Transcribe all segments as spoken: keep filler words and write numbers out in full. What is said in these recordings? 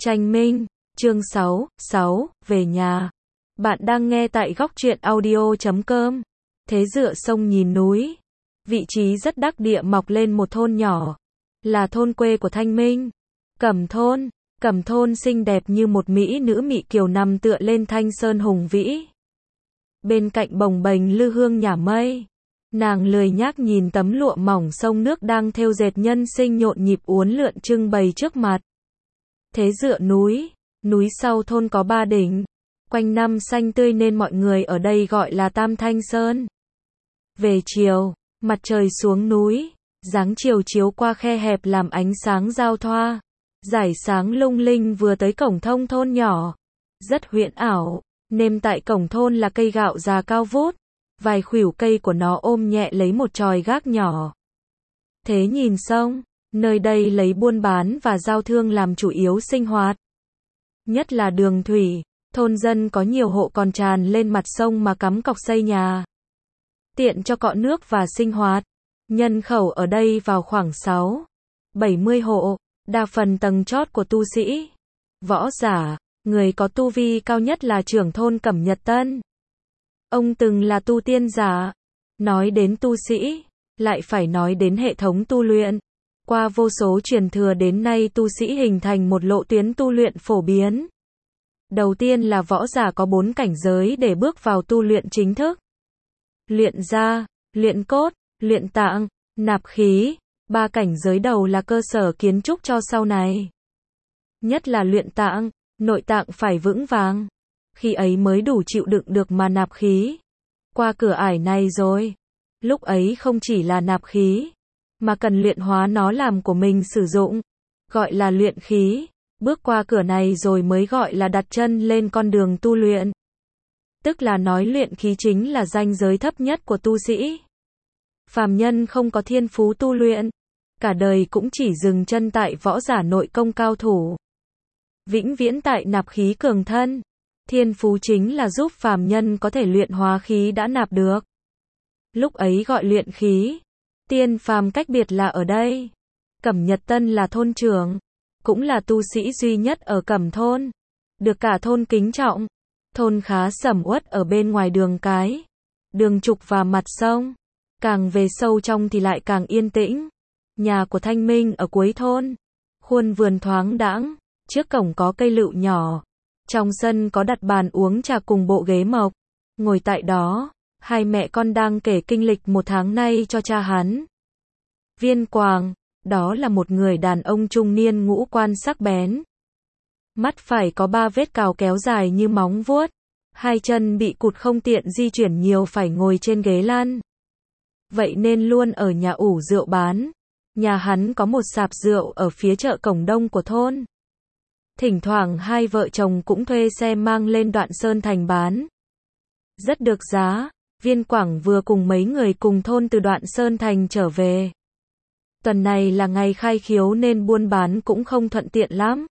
Tranh Minh, chương sáu, sáu, về nhà. Bạn đang nghe tại góc truyện audio chấm com. Thế dựa sông nhìn núi. Vị trí rất đắc địa mọc lên một thôn nhỏ. Là thôn quê của Thanh Minh. Cẩm thôn. Cẩm thôn xinh đẹp như một mỹ nữ Mị Kiều nằm tựa lên thanh sơn hùng vĩ. Bên cạnh bồng bềnh lư hương nhả mây. Nàng lười nhác nhìn tấm lụa mỏng sông nước đang thêu dệt nhân sinh nhộn nhịp uốn lượn trưng bày trước mặt. Thế dựa núi, núi sau thôn có ba đỉnh, quanh năm xanh tươi nên mọi người ở đây gọi là Tam Thanh Sơn. Về chiều, mặt trời xuống núi, dáng chiều chiếu qua khe hẹp làm ánh sáng giao thoa, rải sáng lung linh vừa tới cổng thông thôn nhỏ, rất huyễn ảo. Nêm tại cổng thôn là cây gạo già cao vút, vài khuỷu cây của nó ôm nhẹ lấy một chòi gác nhỏ. Thế nhìn sông, nơi đây lấy buôn bán và giao thương làm chủ yếu sinh hoạt. Nhất là đường thủy, thôn dân có nhiều hộ còn tràn lên mặt sông mà cắm cọc xây nhà. Tiện cho cọ nước và sinh hoạt. Nhân khẩu ở đây vào khoảng sáu, bảy mươi hộ, đa phần tầng chót của tu sĩ, võ giả, người có tu vi cao nhất là trưởng thôn Cẩm Nhật Tân. Ông từng là tu tiên giả. Nói đến tu sĩ, lại phải nói đến hệ thống tu luyện. Qua vô số truyền thừa đến nay tu sĩ hình thành một lộ tuyến tu luyện phổ biến. Đầu tiên là võ giả có bốn cảnh giới để bước vào tu luyện chính thức. Luyện da, luyện cốt, luyện tạng, nạp khí. Ba cảnh giới đầu là cơ sở kiến trúc cho sau này. Nhất là luyện tạng, nội tạng phải vững vàng. Khi ấy mới đủ chịu đựng được mà nạp khí. Qua cửa ải này rồi, lúc ấy không chỉ là nạp khí, mà cần luyện hóa nó làm của mình sử dụng, gọi là luyện khí. Bước qua cửa này rồi mới gọi là đặt chân lên con đường tu luyện. Tức là nói luyện khí chính là ranh giới thấp nhất của tu sĩ. Phàm nhân không có thiên phú tu luyện, cả đời cũng chỉ dừng chân tại võ giả nội công cao thủ. Vĩnh viễn tại nạp khí cường thân. Thiên phú chính là giúp phàm nhân có thể luyện hóa khí đã nạp được. Lúc ấy gọi luyện khí. Tiên phàm cách biệt là ở đây. Cẩm Nhật Tân là thôn trưởng, cũng là tu sĩ duy nhất ở Cẩm thôn, được cả thôn kính trọng. Thôn khá sầm uất ở bên ngoài đường cái, đường trục và mặt sông. Càng về sâu trong thì lại càng yên tĩnh. Nhà của Thanh Minh ở cuối thôn. Khuôn vườn thoáng đãng, trước cổng có cây lựu nhỏ. Trong sân có đặt bàn uống trà cùng bộ ghế mộc. Ngồi tại đó, hai mẹ con đang kể kinh lịch một tháng nay cho cha hắn. Viên Quàng, đó là một người đàn ông trung niên ngũ quan sắc bén. Mắt phải có ba vết cào kéo dài như móng vuốt. Hai chân bị cụt không tiện di chuyển nhiều phải ngồi trên ghế lăn. Vậy nên luôn ở nhà ủ rượu bán. Nhà hắn có một sạp rượu ở phía chợ cổng đông của thôn. Thỉnh thoảng hai vợ chồng cũng thuê xe mang lên Đoạn Sơn Thành bán. Rất được giá. Viên Quảng vừa cùng mấy người cùng thôn từ Đoạn Sơn Thành trở về. Tuần này là ngày khai khiếu nên buôn bán cũng không thuận tiện lắm.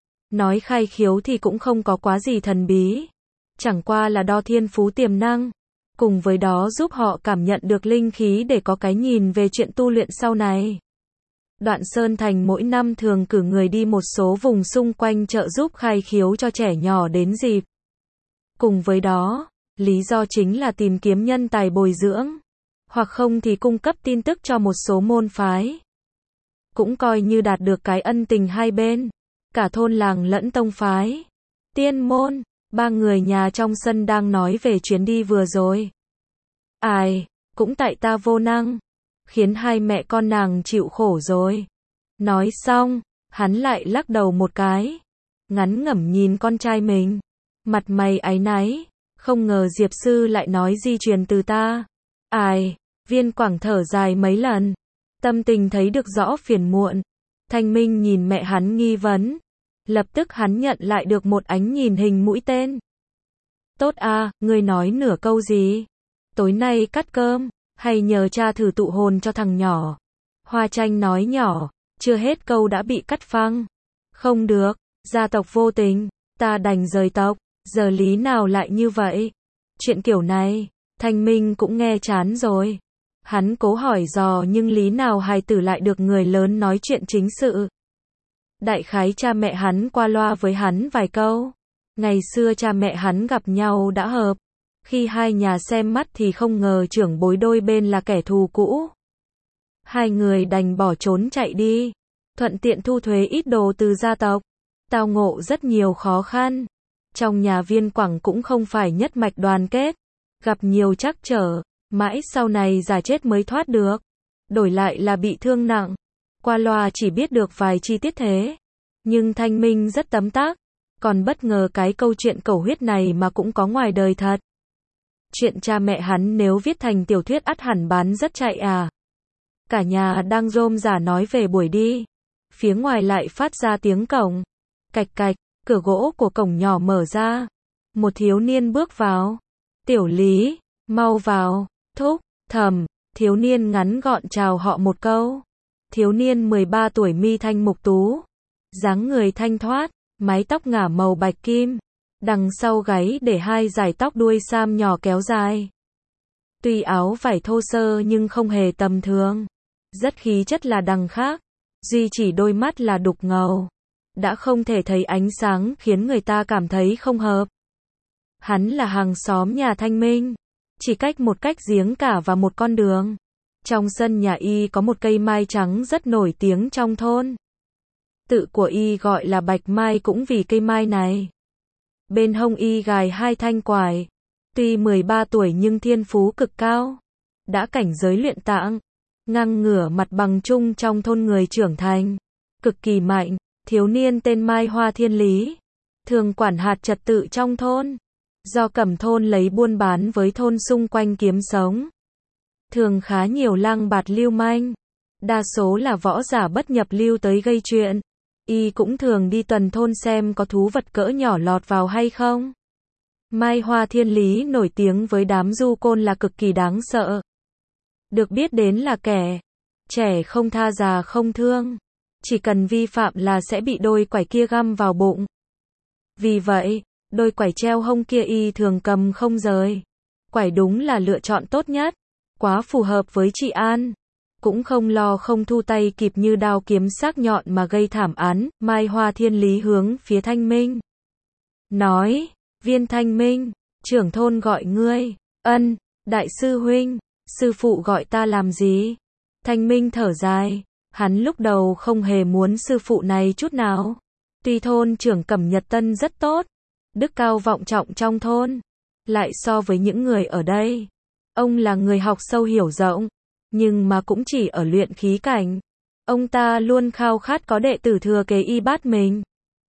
Nói khai khiếu thì cũng không có quá gì thần bí. Chẳng qua là đo thiên phú tiềm năng. Cùng với đó giúp họ cảm nhận được linh khí để có cái nhìn về chuyện tu luyện sau này. Đoạn Sơn Thành mỗi năm thường cử người đi một số vùng xung quanh trợ giúp khai khiếu cho trẻ nhỏ đến dịp. Cùng với đó, lý do chính là tìm kiếm nhân tài bồi dưỡng, hoặc không thì cung cấp tin tức cho một số môn phái. Cũng coi như đạt được cái ân tình hai bên, cả thôn làng lẫn tông phái. Tiên môn, ba người nhà trong sân đang nói về chuyến đi vừa rồi. Ai, cũng tại ta vô năng, khiến hai mẹ con nàng chịu khổ rồi. Nói xong, hắn lại lắc đầu một cái, ngắn ngẩm nhìn con trai mình, mặt mày áy náy, không ngờ Diệp sư lại nói di truyền từ ta. Ai, Viên Quảng thở dài mấy lần, tâm tình thấy được rõ phiền muộn. Thanh Minh nhìn mẹ hắn nghi vấn, lập tức hắn nhận lại được một ánh nhìn hình mũi tên. Tốt à, ngươi nói nửa câu gì? Tối nay cắt cơm, hay nhờ cha thử tụ hồn cho thằng nhỏ? Hoa Tranh nói nhỏ, chưa hết câu đã bị cắt phăng. Không được, gia tộc vô tình, ta đành rời tộc, giờ lý nào lại như vậy? Chuyện kiểu này, Thanh Minh cũng nghe chán rồi. Hắn cố hỏi dò nhưng lý nào hài tử lại được người lớn nói chuyện chính sự. Đại khái cha mẹ hắn qua loa với hắn vài câu. Ngày xưa cha mẹ hắn gặp nhau đã hợp. Khi hai nhà xem mắt thì không ngờ trưởng bối đôi bên là kẻ thù cũ. Hai người đành bỏ trốn chạy đi. Thuận tiện thu thuế ít đồ từ gia tộc. Tao ngộ rất nhiều khó khăn. Trong nhà Viên Quảng cũng không phải nhất mạch đoàn kết. Gặp nhiều trắc trở. Mãi sau này giả chết mới thoát được. Đổi lại là bị thương nặng. Qua loa chỉ biết được vài chi tiết thế. Nhưng Thanh Minh rất tấm tắc. Còn bất ngờ cái câu chuyện cầu huyết này mà cũng có ngoài đời thật. Chuyện cha mẹ hắn nếu viết thành tiểu thuyết ắt hẳn bán rất chạy à. Cả nhà đang rôm rả nói về buổi đi. Phía ngoài lại phát ra tiếng cổng. Cạch cạch, cửa gỗ của cổng nhỏ mở ra. Một thiếu niên bước vào. Tiểu Lý, mau vào, thúc, thầm. Thiếu niên ngắn gọn chào họ một câu. Thiếu niên mười ba tuổi mi thanh mục tú. Dáng người thanh thoát, mái tóc ngả màu bạch kim. Đằng sau gáy để hai dải tóc đuôi sam nhỏ kéo dài. Tuy áo vải thô sơ nhưng không hề tầm thường. Rất khí chất là đằng khác. Duy chỉ đôi mắt là đục ngầu. Đã không thể thấy ánh sáng khiến người ta cảm thấy không hợp. Hắn là hàng xóm nhà Thanh Minh. Chỉ cách một cách giếng cả và một con đường. Trong sân nhà y có một cây mai trắng rất nổi tiếng trong thôn. Tự của y gọi là Bạch Mai cũng vì cây mai này. Bên hông y gài hai thanh quải. Tuy mười ba tuổi nhưng thiên phú cực cao. Đã cảnh giới luyện tạng. Ngang ngửa mặt bằng chung trong thôn người trưởng thành. Cực kỳ mạnh. Thiếu niên tên Mai Hoa Thiên Lý. Thường quản hạt trật tự trong thôn. Do cầm thôn lấy buôn bán với thôn xung quanh kiếm sống. Thường khá nhiều lang bạt lưu manh. Đa số là võ giả bất nhập lưu tới gây chuyện. Y cũng thường đi tuần thôn xem có thú vật cỡ nhỏ lọt vào hay không. Mai Hoa Thiên Lý nổi tiếng với đám du côn là cực kỳ đáng sợ. Được biết đến là kẻ trẻ không tha già không thương. Chỉ cần vi phạm là sẽ bị đôi quải kia găm vào bụng. Vì vậy, đôi quải treo hông kia y thường cầm không rời. Quải đúng là lựa chọn tốt nhất. Quá phù hợp với chị An. Cũng không lo không thu tay kịp như đao kiếm sắc nhọn mà gây thảm án. Mai Hoa Thiên Lý hướng phía Thanh Minh. Nói, Viên Thanh Minh, trưởng thôn gọi ngươi. Ân, đại sư huynh, sư phụ gọi ta làm gì? Thanh Minh thở dài. Hắn lúc đầu không hề muốn sư phụ này chút nào. Tuy thôn trưởng Cẩm Nhật Tân rất tốt. Đức cao vọng trọng trong thôn. Lại so với những người ở đây. Ông là người học sâu hiểu rộng. Nhưng mà cũng chỉ ở luyện khí cảnh. Ông ta luôn khao khát có đệ tử thừa kế y bát mình.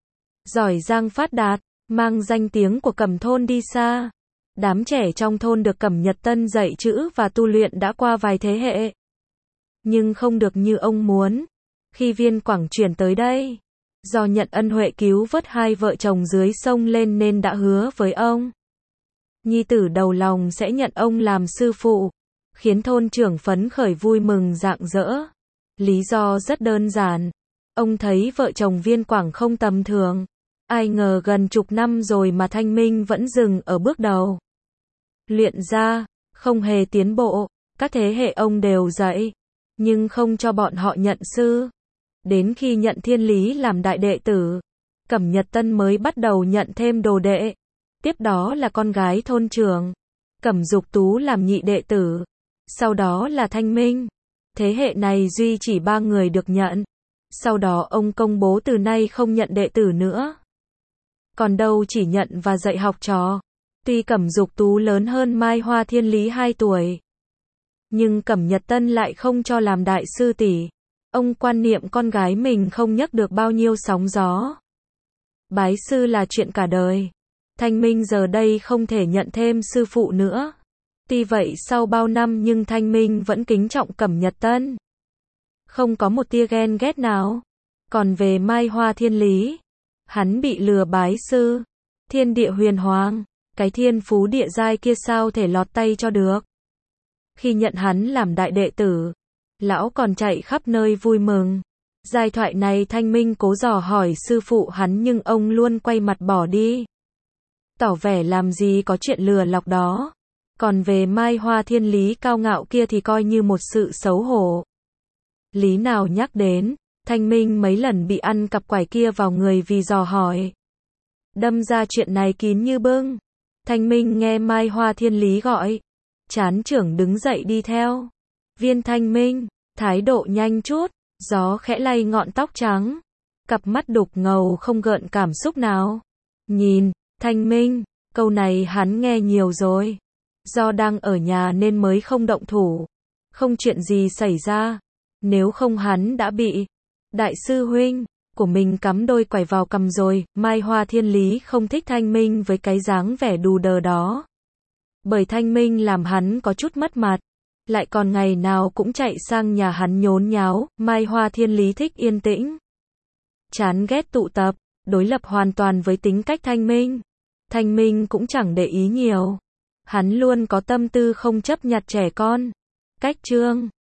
Giỏi giang phát đạt, mang danh tiếng của Cẩm thôn đi xa. Đám trẻ trong thôn được Cẩm Nhật Tân dạy chữ và tu luyện đã qua vài thế hệ. Nhưng không được như ông muốn. Khi Viên Quảng chuyển tới đây, do nhận ân huệ cứu vớt hai vợ chồng dưới sông lên nên đã hứa với ông. Nhi tử đầu lòng sẽ nhận ông làm sư phụ. Khiến thôn trưởng phấn khởi vui mừng rạng rỡ. Lý do rất đơn giản. Ông thấy vợ chồng Viên Quảng không tầm thường. Ai ngờ gần chục năm rồi mà Thanh Minh vẫn dừng ở bước đầu. Luyện ra, không hề tiến bộ. Các thế hệ ông đều dạy. Nhưng không cho bọn họ nhận sư. Đến khi nhận Thiên Lý làm đại đệ tử, Cẩm Nhật Tân mới bắt đầu nhận thêm đồ đệ. Tiếp đó là con gái thôn trưởng, Cẩm Dục Tú làm nhị đệ tử. Sau đó là Thanh Minh. Thế hệ này duy chỉ ba người được nhận. Sau đó ông công bố từ nay không nhận đệ tử nữa. Còn đâu chỉ nhận và dạy học trò. Tuy Cẩm Dục Tú lớn hơn Mai Hoa Thiên Lý hai tuổi. Nhưng Cẩm Nhật Tân lại không cho làm đại sư tỷ. Ông quan niệm con gái mình không nhấc được bao nhiêu sóng gió. Bái sư là chuyện cả đời. Thanh Minh giờ đây không thể nhận thêm sư phụ nữa. Tuy vậy sau bao năm nhưng Thanh Minh vẫn kính trọng Cẩm Nhật Tân. Không có một tia ghen ghét nào. Còn về Mai Hoa Thiên Lý, hắn bị lừa bái sư. Thiên địa huyền hoàng, cái thiên phú địa giai kia sao thể lọt tay cho được. Khi nhận hắn làm đại đệ tử, lão còn chạy khắp nơi vui mừng. Giai thoại này Thanh Minh cố dò hỏi sư phụ hắn nhưng ông luôn quay mặt bỏ đi. Tỏ vẻ làm gì có chuyện lừa lọc đó. Còn về Mai Hoa Thiên Lý cao ngạo kia thì coi như một sự xấu hổ. Lý nào nhắc đến, Thanh Minh mấy lần bị ăn cặp quải kia vào người vì dò hỏi. Đâm ra chuyện này kín như bưng. Thanh Minh nghe Mai Hoa Thiên Lý gọi. Chán trưởng đứng dậy đi theo. Viên Thanh Minh, thái độ nhanh chút, gió khẽ lay ngọn tóc trắng. Cặp mắt đục ngầu không gợn cảm xúc nào. Nhìn, Thanh Minh, câu này hắn nghe nhiều rồi. Do đang ở nhà nên mới không động thủ. Không chuyện gì xảy ra. Nếu không hắn đã bị đại sư huynh của mình cắm đôi quải vào cằm rồi. Mai Hoa Thiên Lý không thích Thanh Minh với cái dáng vẻ đù đờ đó. Bởi Thanh Minh làm hắn có chút mất mặt. Lại còn ngày nào cũng chạy sang nhà hắn nhốn nháo. Mai Hoa Thiên Lý thích yên tĩnh. Chán ghét tụ tập, đối lập hoàn toàn với tính cách Thanh Minh. Thanh Minh cũng chẳng để ý nhiều. Hắn luôn có tâm tư không chấp nhặt trẻ con. Cách chương